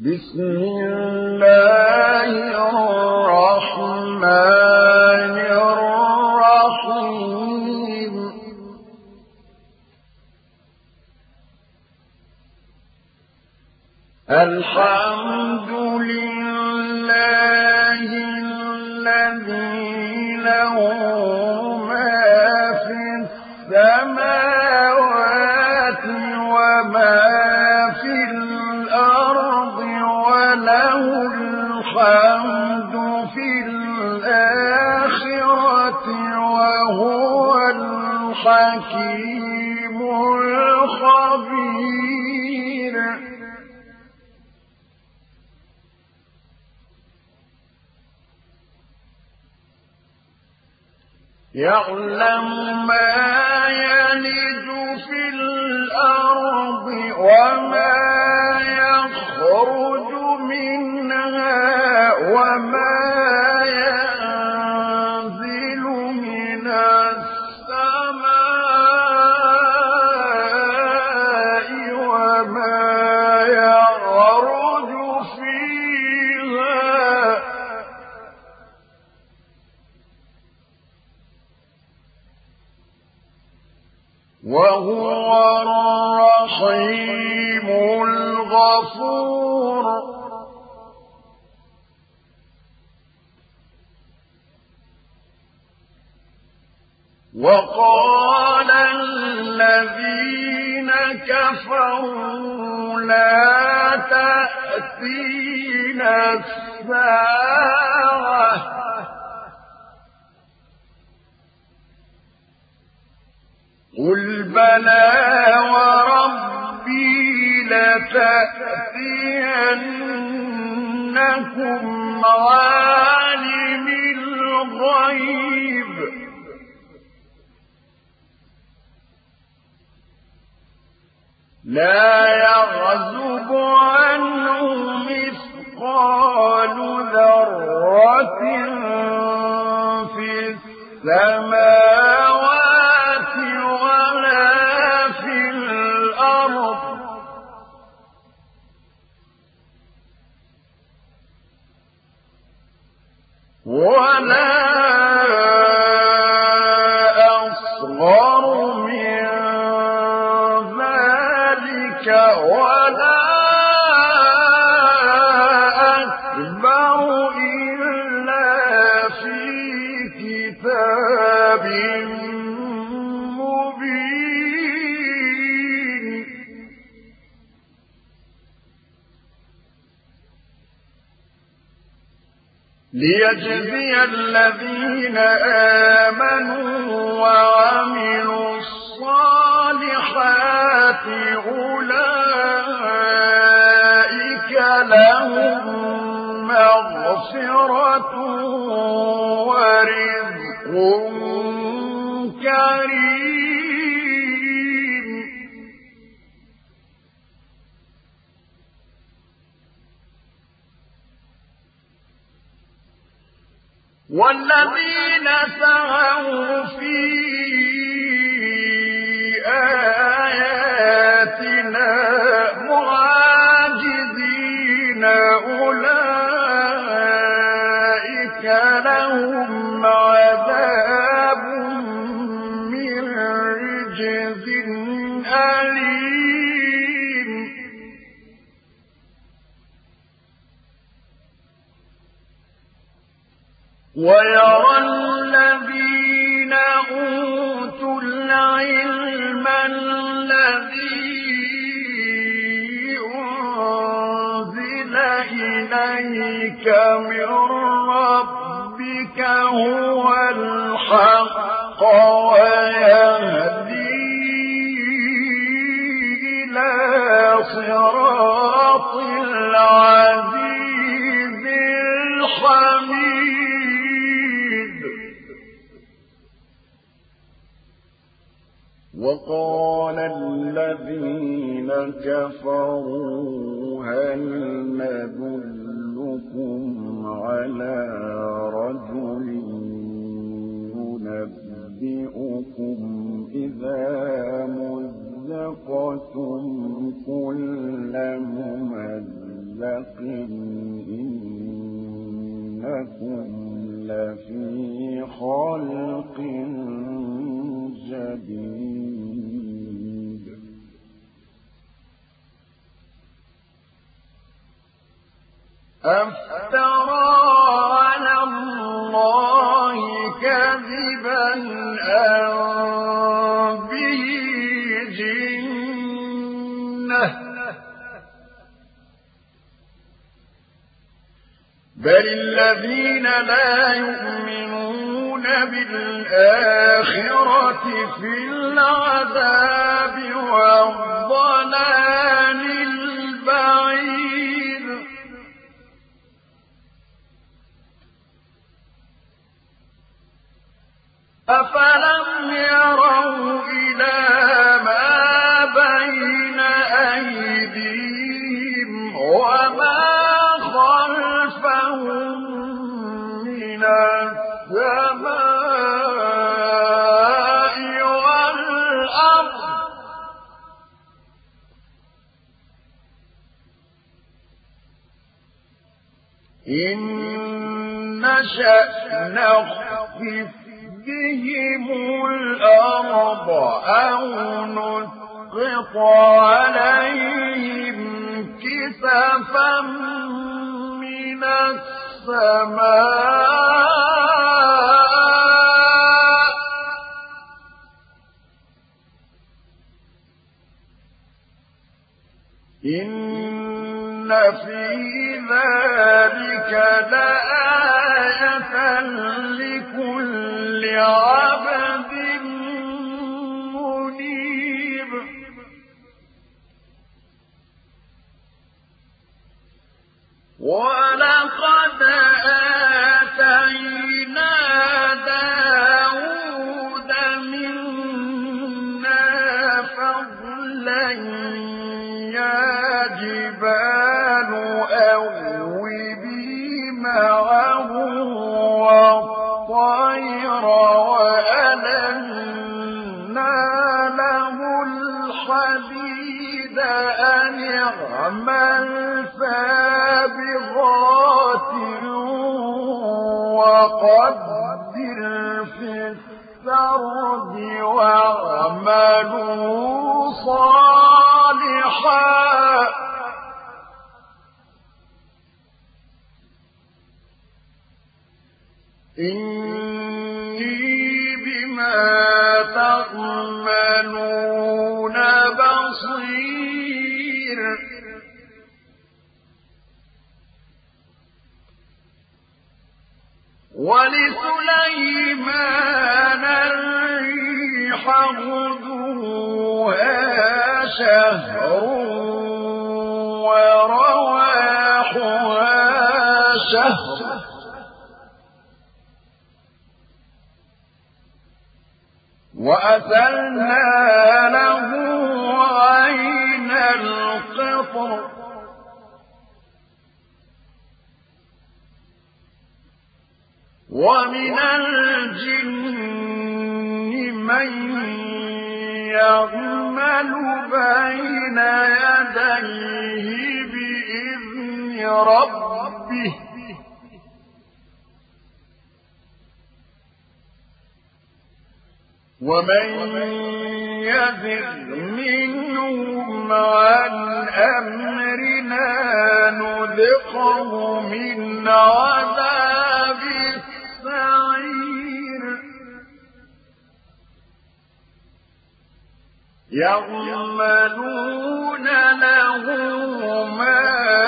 بسم الله الرحمن الرحيم الحمد لله الذي له ما في السماوات وما في الأرض وله الحمد في الآخرة وهو الحكيم الخبير يعلم ما يلج في الأرض وما يخرج منها وما ينزل من السماء وما يعرج فيها وهو الرحيم الغفور وقال الذين كفروا لا تأتينا الساعة قل بلى وربي لتأتينكم عالم الغيب لا يعزب عنه مثقال ذرة في السماوات ولا في الأرض ولا أصغر من ذلك ولا أكبر إلا في كتاب مبين ليجزي الذين آمنوا وعملوا الصالحات أولئك لهم مغفرة ورزق كريم والذين سعوا في آياتنا معاجزين أولئك لهم عذاب من رجز أليم ويرى الذين أوتوا العلم الذي أنزل إليك من ربك هو الحق ويهدي إلى صراط العزيز الحميد وقال الذين كفروا هل ندلكم على رجل ينبئكم إذا مزقتم كل ممزق مُزْلَقٍ إِنَّكُمْ لَفِي خَلْقٍ جَدِيدٍ أَفْتَرَىٰ عَلَى اللَّهِ كَذِبًا أَم بِهِ جِنَّةٌ ۗ بَلِ الَّذِينَ لَا يُؤْمِنُونَ بِالْآخِرَةِ فِي الْعَذَابِ وَالضَّلَالِ الْبَعِيدِ أَفَلَمْ يَرَوْا إِلَىٰ مَا بَيْنَ أَيْدِيهِمْ وَمَا خَلْفَهُم مِّنَ السَّمَاءِ وَالْأَرْضِ إِن نَّشَأْ نَخْسِفْ بِهِمُ الْأَرْضَ أَوْ نُسْقِطْ عَلَيْهِمْ كِسَفًا مِّنَ السَّمَاءِ إِنَّ فِي ذَلِكَ لَآيَةً لِكُلِّ عَبْدٍ مُنِيبٍ وَلَقَدْ آتَيْنَا دَاوُودَ مِنَّا فَضْلًا يَا جِبَالُ أَوِّبِي مَعَهُ وَالطَّيْرَ وَأَلَنَّا لَهُ الْحَدِيدَ أَنِ اعْمَلْ سَابِغَاتٍ وَقَدِّرْ فِي السَّرْدِ وَاعْمَلُوا صَالِحًا إِنِّي بِمَا تَعْمَلُونَ بَصِيرٌ وَلِسُلَيْمَانَ الرِّيحَ غُدُوُّهَا شَهْرٌ وَرَوَاحُهَا شَهْرٌ وَأَسَلْنَا لَهُ عَيْنَ الْقِطْرِ وَمِنَ الْجِنِّ مَن يَعْمَلُ بَيْنَ يَدَيْهِ بِإِذْنِ رَبِّهِ وَمَن يَزِغْ مِنْهُمْ عَنْ أَمْرِنَا نُذِقْهُ مِنْ عَذَابِ السَّعِيرِ يَعْمَلُونَ لَهُ مَا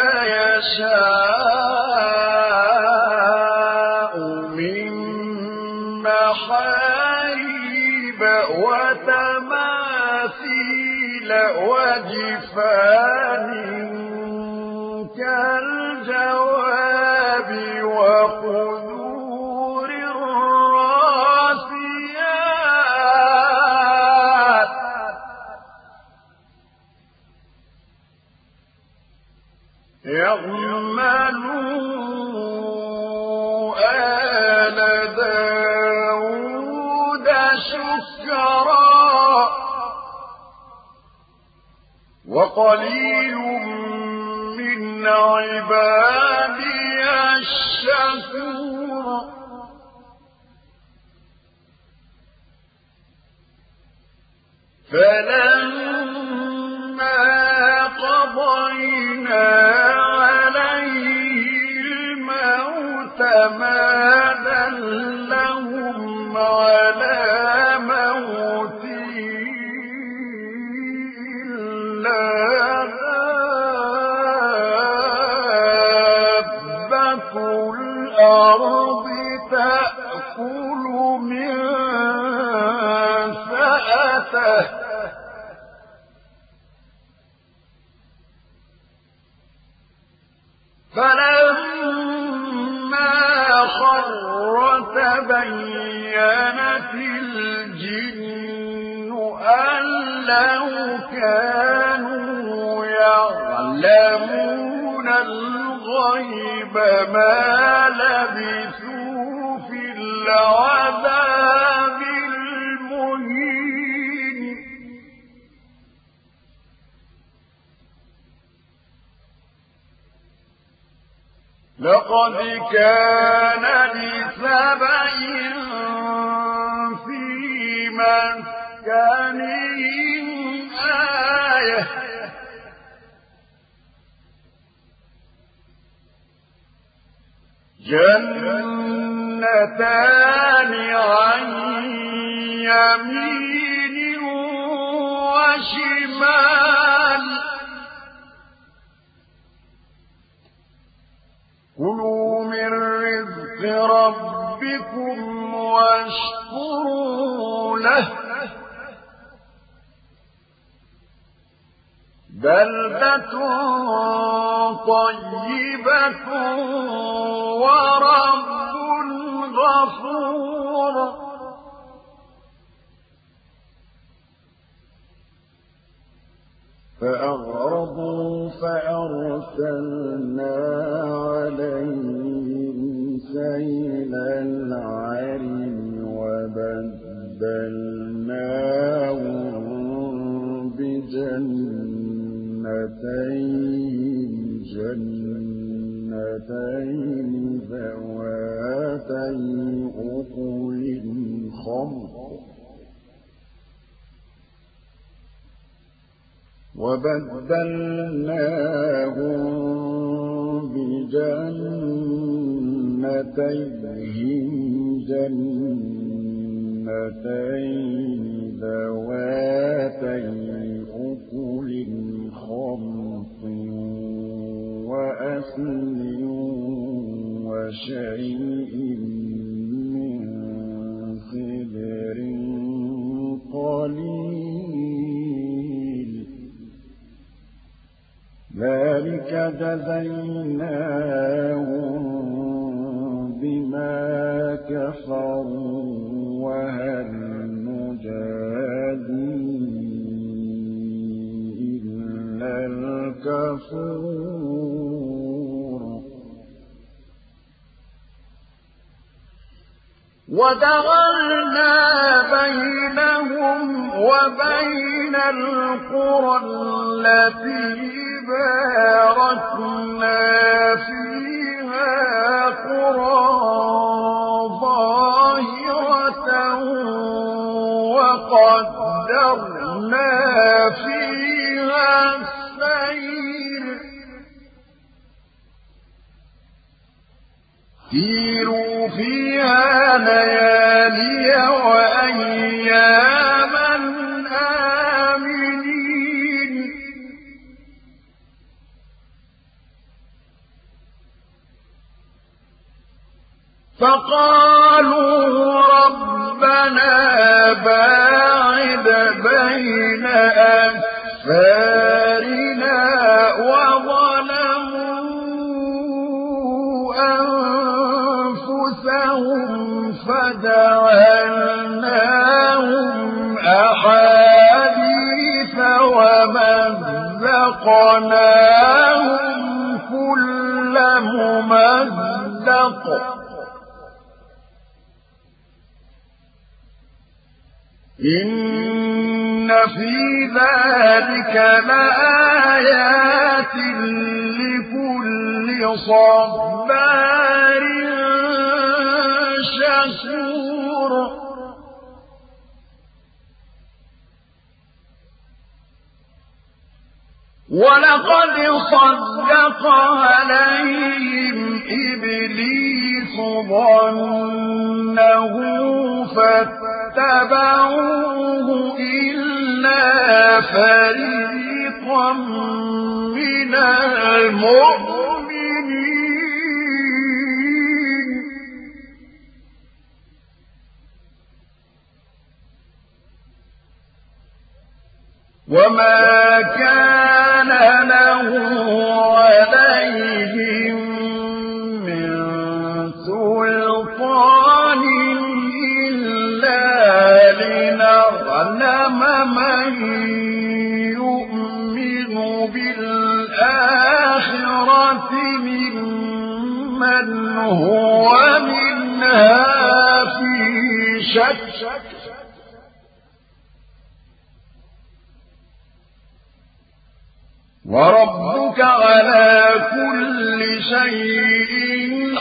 يَشَاءُ مِن مَّحَارِيبَ وَتَمَاثِيلَ وَجِفَانٍ كَالْجَوَابِ وَقُدُورٍ رَّاسِيَاتٍ اعْمَلُوا آلَ دَاوُودَ شُكْرًا وَقَلِيلٌ مِّنْ عبادي الشكور فلما قضينا عليه الموت ما دلهم على موته إلا دابة الأرض تأكل من سأته فلما خر تبينت الجن أن لو كانوا يعلمون الغيب ما لبثوا في العذاب المهين لقد كان لسبع في مسكنهم آية جنتان عن يمين وشمال كلوا من رزق ربكم واشكروا له بلدة طيبة ورب غفور فأعرضوا فأرسلنا عليهم سيل العرم وبدلناهم جنتين ذواتي أكل خمط وبدلناهم بجنتيهم جنتين ذواتي أكل خمط وأثل وشيء من سدر قليل ذلك جزيناهم بما كفروا وهل نجازي إلا الكفور وجعلنا بينهم وبين القرى التي باركنا فيها قرى ظاهرة وقدرنا فيها السير سيروا فيها ليالي وأياما آمنين فقالوا ربنا باعد بين أسفارنا وظلموا أنفسهم فجعلناهم أحاديث ومزقناهم كل ممزق إن في ذلك لآيات لكل صبار شكور ولقد صدق عليهم إبليس ظنه فاتبعوه إلا فريقا من المؤمنين وما كان له عليهم من سلطان إلا لنعلم من يؤمن بالآخرة ممن هو منها في شك وربك على كل شيء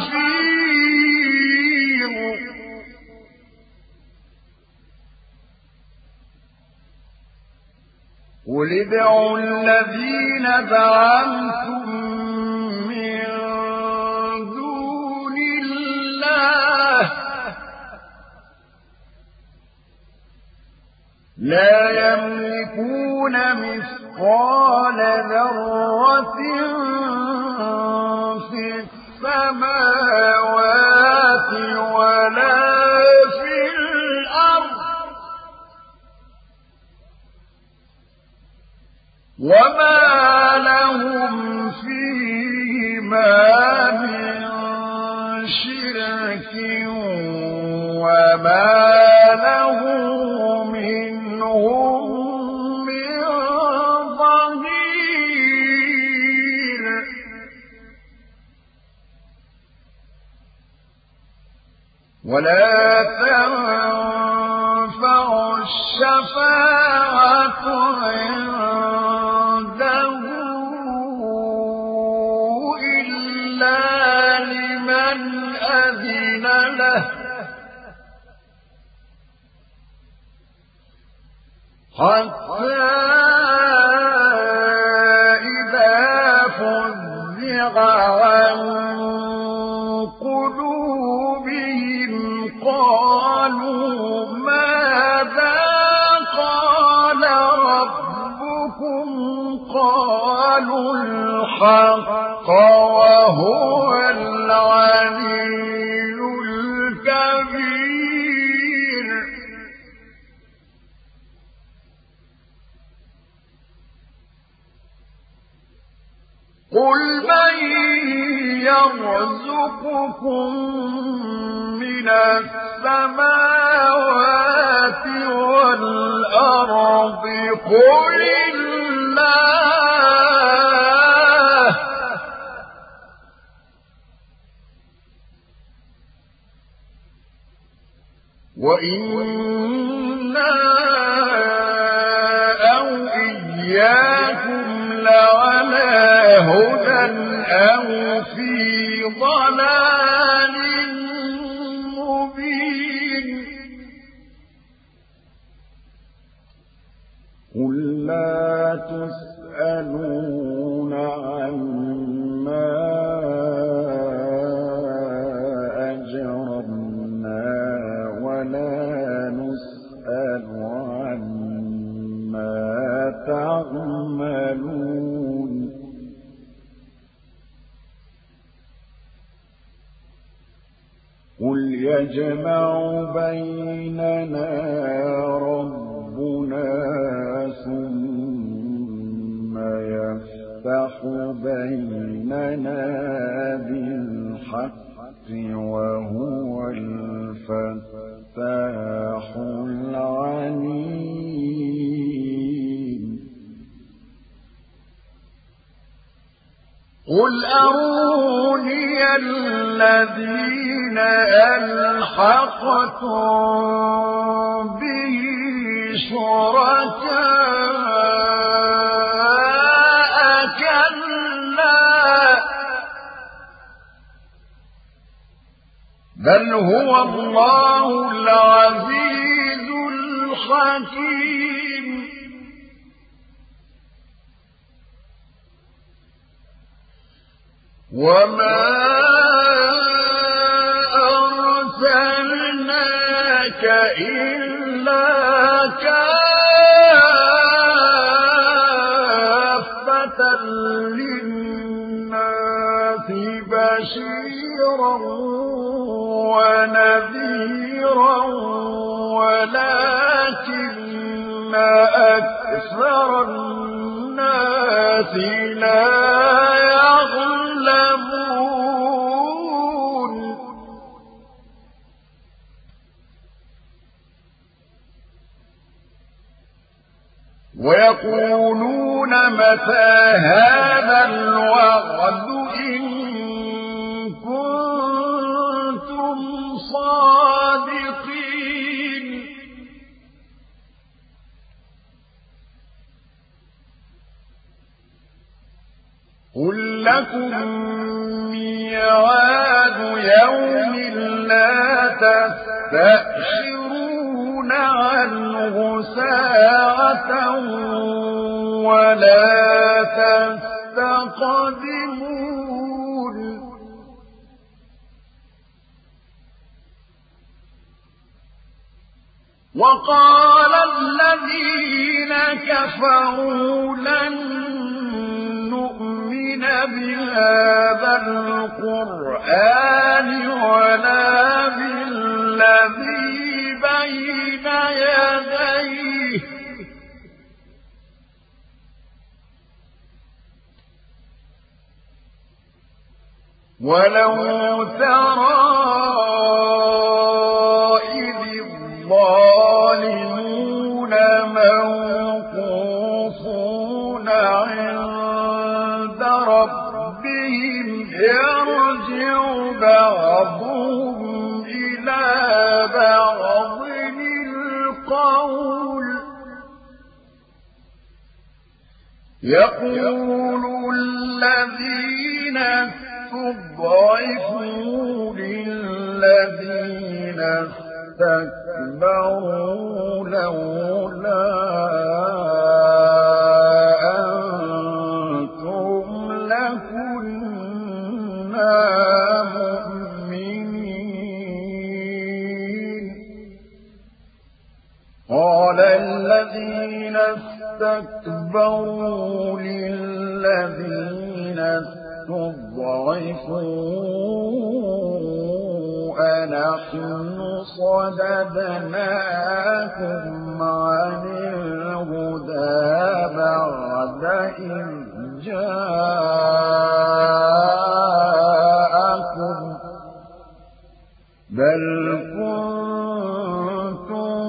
حفيظ قل ادعوا الذين زعمتم من دون الله لا يملكون مثقال ذرة في السماوات ولا في الأرض وما لهم فيهما من شرك وما له منهم من ظهير ولا تنفع الشفاعة عنده إلا لمن أذن له حتى إذا فزع عن قلوبهم قالوا ماذا قال ربكم قالوا الحق وهو العلي الكبير قل من يرزقكم من السماوات والأرض قل الله وإنا أو إياكم لعلى هدى أو في ضلال مبين قل لا تسألون عما أجرمنا ولا نسأل عما تعملون قل يجمع بيننا ربنا ثم يفتح بيننا بالحق وهو الفتاح العليم قل أروني الذين ألحقتم به شركاء كلا بل هو الله العزيز الحكيم وما أرسلناك إلا كافة للناس بشيرا ونذيرا ولكن أكثر الناس لا يعلمون ويقولون متى هذا الوعد إن كنتم صادقين قل لكم ميعاد يوم لا تستأخرون عنه ساعة ولا تستقدمون وقال الذين كفروا لن نؤمن بهذا القرآن ولا بالذي بين يديه ولو ترى إذ الظالمون موقوفون عند ربهم يرجع بعضهم إلى بعض القول يقول الذين استضعفوا للذين استكبروا لولا أنتم لكنا مؤمنين قال الذين استكبروا للذين استضعفوا أنحن صددناكم عن الهدى بعد إذ جاءكم بل كنتم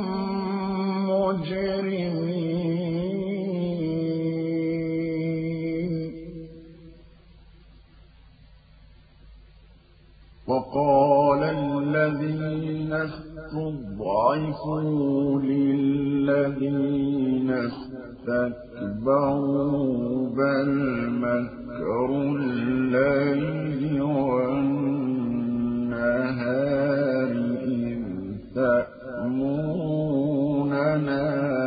مجرمين وقال الذين استضعفوا للذين استكبروا بل مكر الليل والنهار إذ تأمروننا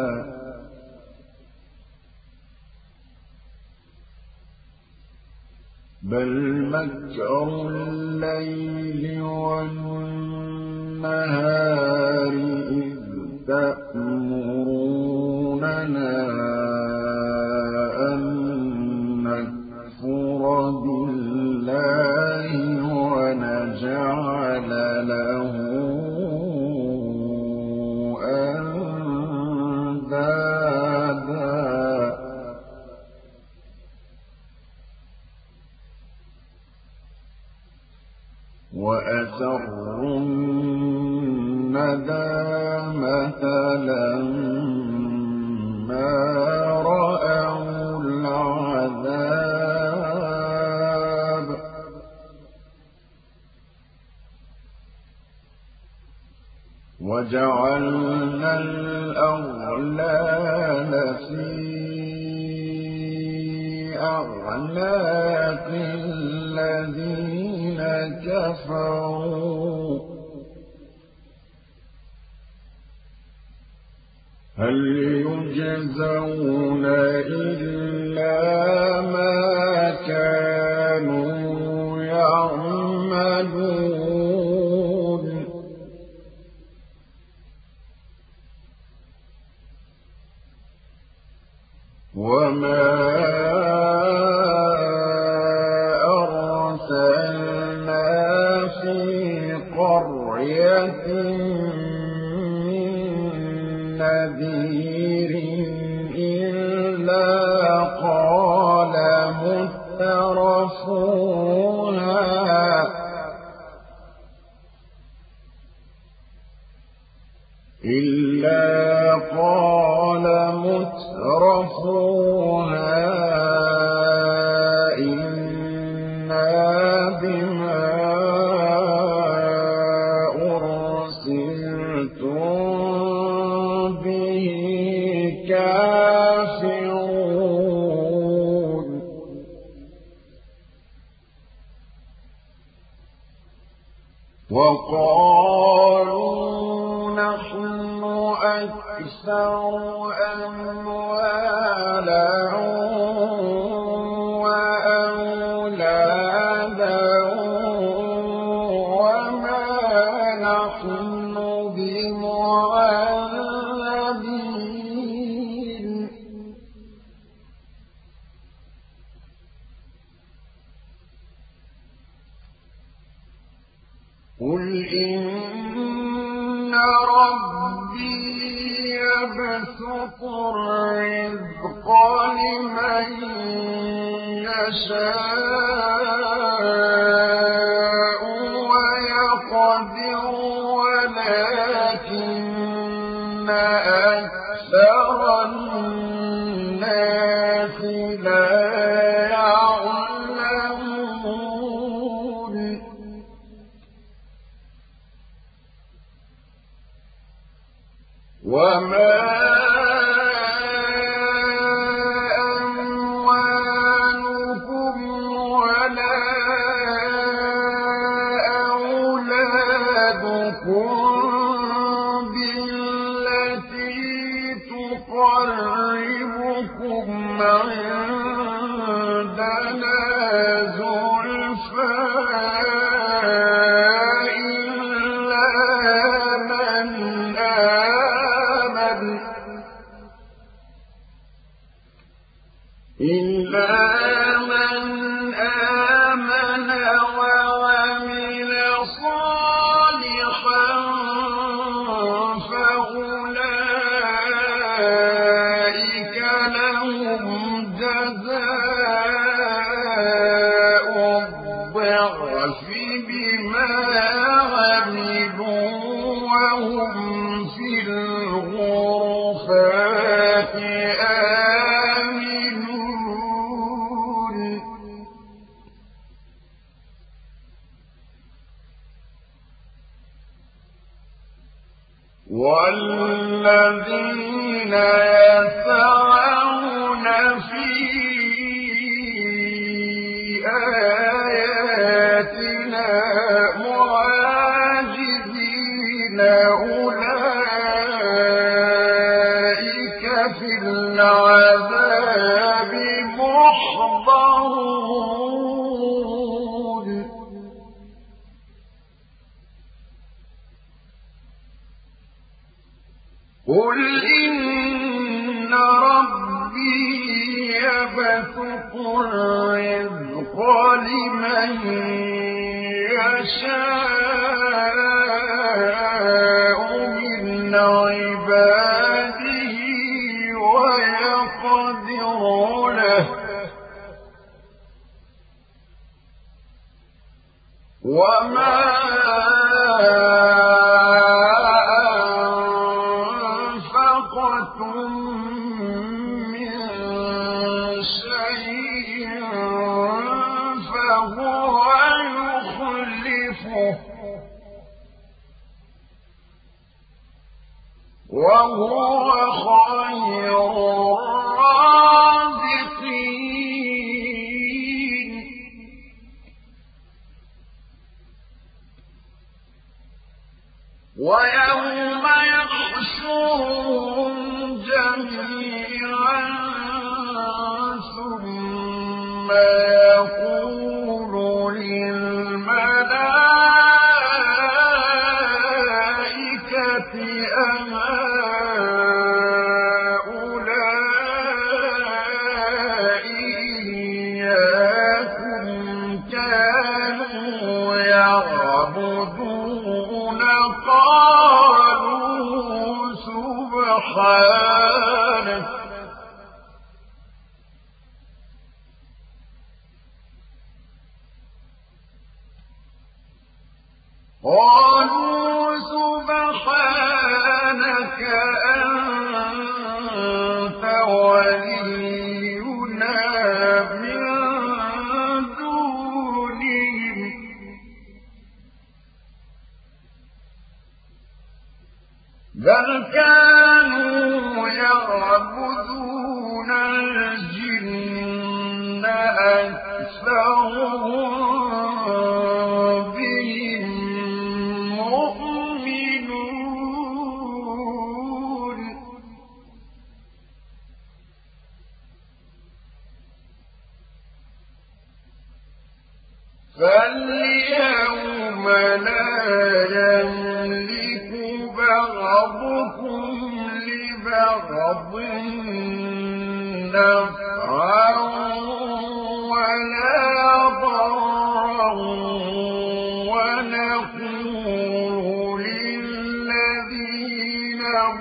بل مكر الليل والنهار إذ تأمروننا أن نكفر بالله ونجعل له أندادا وأسروا الندامة لما رأوا العذاب وجعلنا الأغلال في أعناق الذين كفروا هل يجزون إلا ما كانوا يعملون وما أرسلنا في قرية من نذير إلا قال مترفوها إنا بما أرسلتم به كافرون وقالوا نحن أكثر أموالا وأولادا وما نحن بمعذبين قل إن ربي يبسط الرزق لمن يشاء ويقدر ولكن أكثر الناس لا يعلمون وما أموالكم ولا أولادكم بالتي تقربكم عندنا زلفى إلا من آمن وعمل صالحا فأولئك لهم جزاء الضعف بما عملوا وهم في الغرفات والذين يسعون في آياتنا معاجزين أولئك في العذاب محضرون قل إن ربي يبسط الرزق لمن يشاء من عباده ويقدر له وما وهو خير الرازقين ويوم يحشرهم يقول للملائكة أهؤلاء إياكم كانوا يعبدون قالوا سبحانك أنت ولينا من دونهم بل كانوا يعبدون الجن أكثرهم بهم مؤمنون فاليوم لا يملك بعضكم لبعض نفعا ولا ضرا ونقول للذين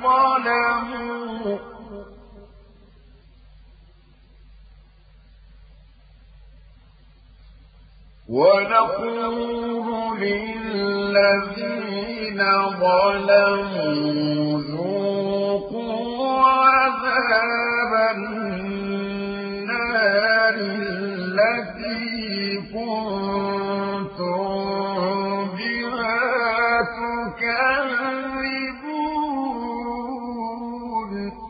ظلموا ذوقوا عذاب النار التي كنتم بها تكذبون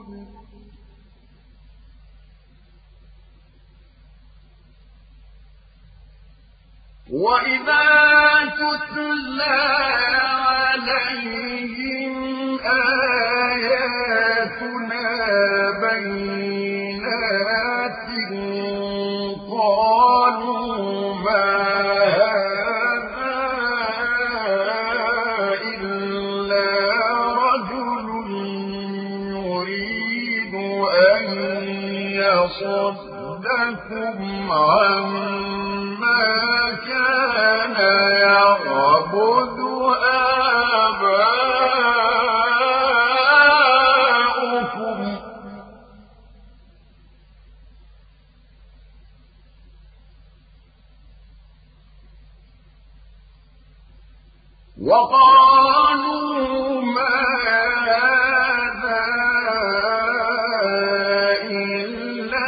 وإذا تتلى عليهم آياتنا بينات قالوا ما هذا إلا رجل يريد أن يصدكم عما كان يعبد آباؤكم وقالوا ما هذا إلا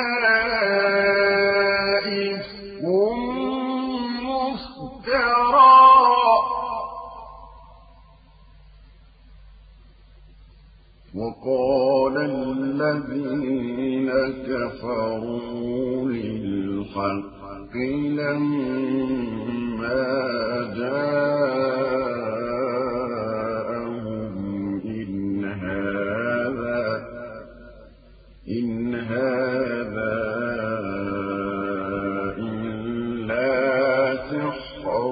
إفك مفترى وقال الذين كفروا للحق لما جاءهم إن هذا إلا سحر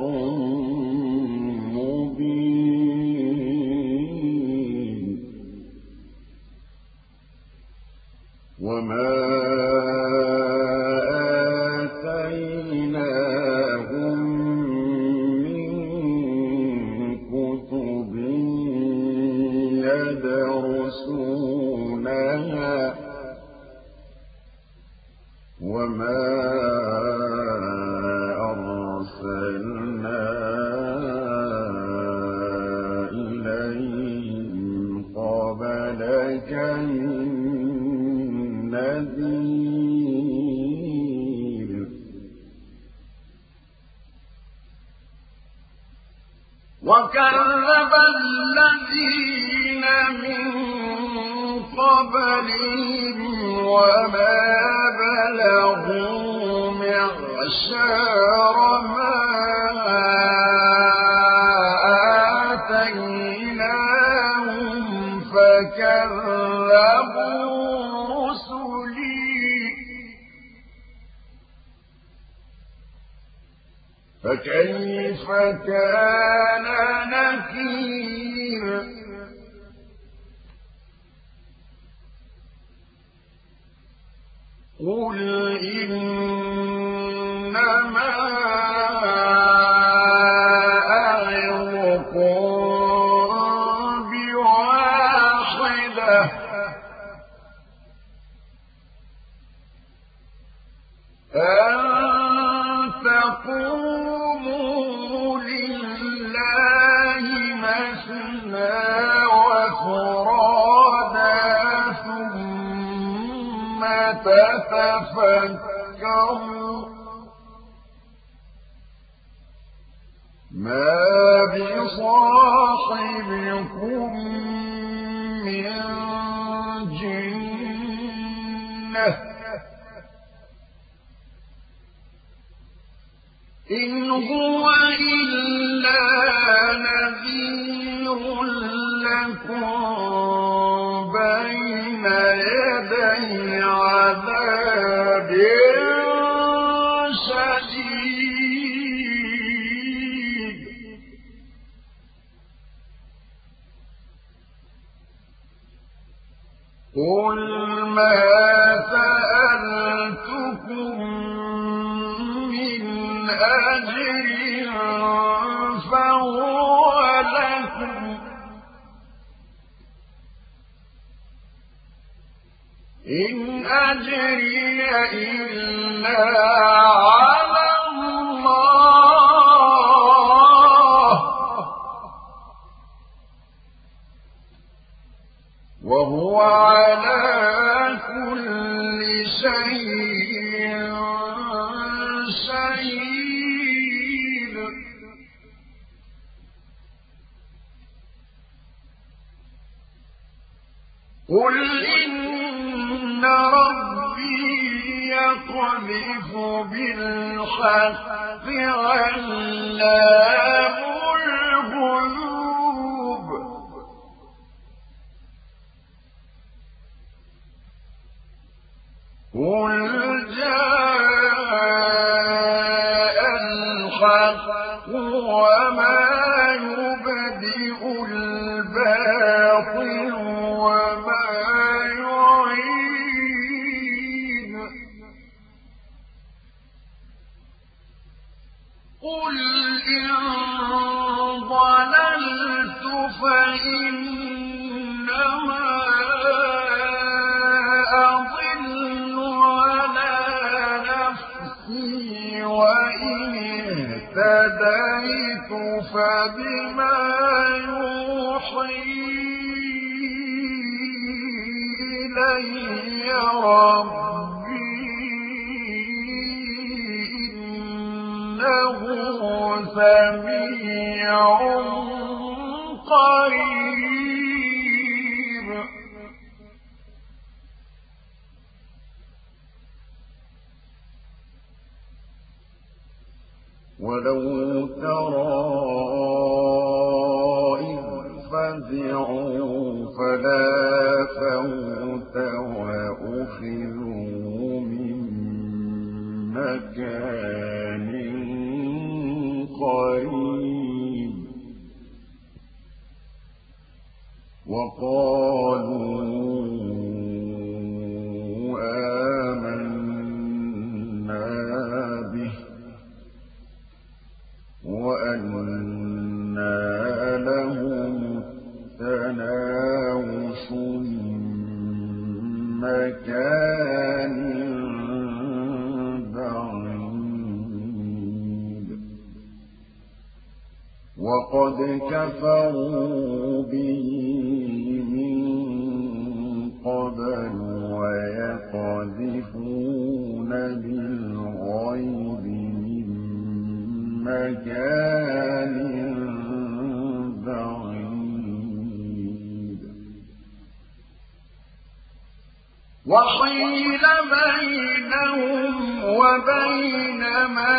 مبين وما آتيناهم من كتب يدرسونها وما أرسلنا إليهم قبلك من نذير وكذب الذين من قبلهم وما بلغوا معشار ما آتيناهم فكذبوا رسلي فكيف كان نكير قل إنما أعظكم بواحدة أن تقوموا لله مثنى وفرادا ثم تتفكروا ما بصاحبكم من جنة إن هو إلا نذير لكم بين يدي عذاب شديد قل ما سألتكم من أجر فهو لكم إن أجري إلا على الله وهو على كل شيء شهيد قل إن ربي يقذف بالحق علام الغيوب قل جاء الحق وما يبدئ الباطل وما يعيد قل إن ضللت فإنما أضل على نفسي وإن اهتديت فبما يوحي إلي ربي إنه سميع قريب ولو ترى إذ فزعوا فلا فوت وأخذوا من مكان قريب وقالوا آمنا به وأنى لهم التناوش من مكان بعيد وقد كفروا به من قبل ويقذفون بالغيب من مكان بعيد وحيل بينهم وبين ما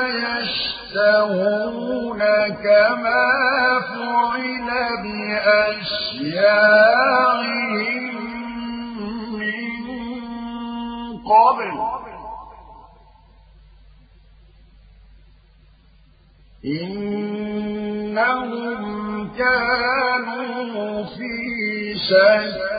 يشتهون كما فعل بأشياعهم من قبل إنهم كانوا في شك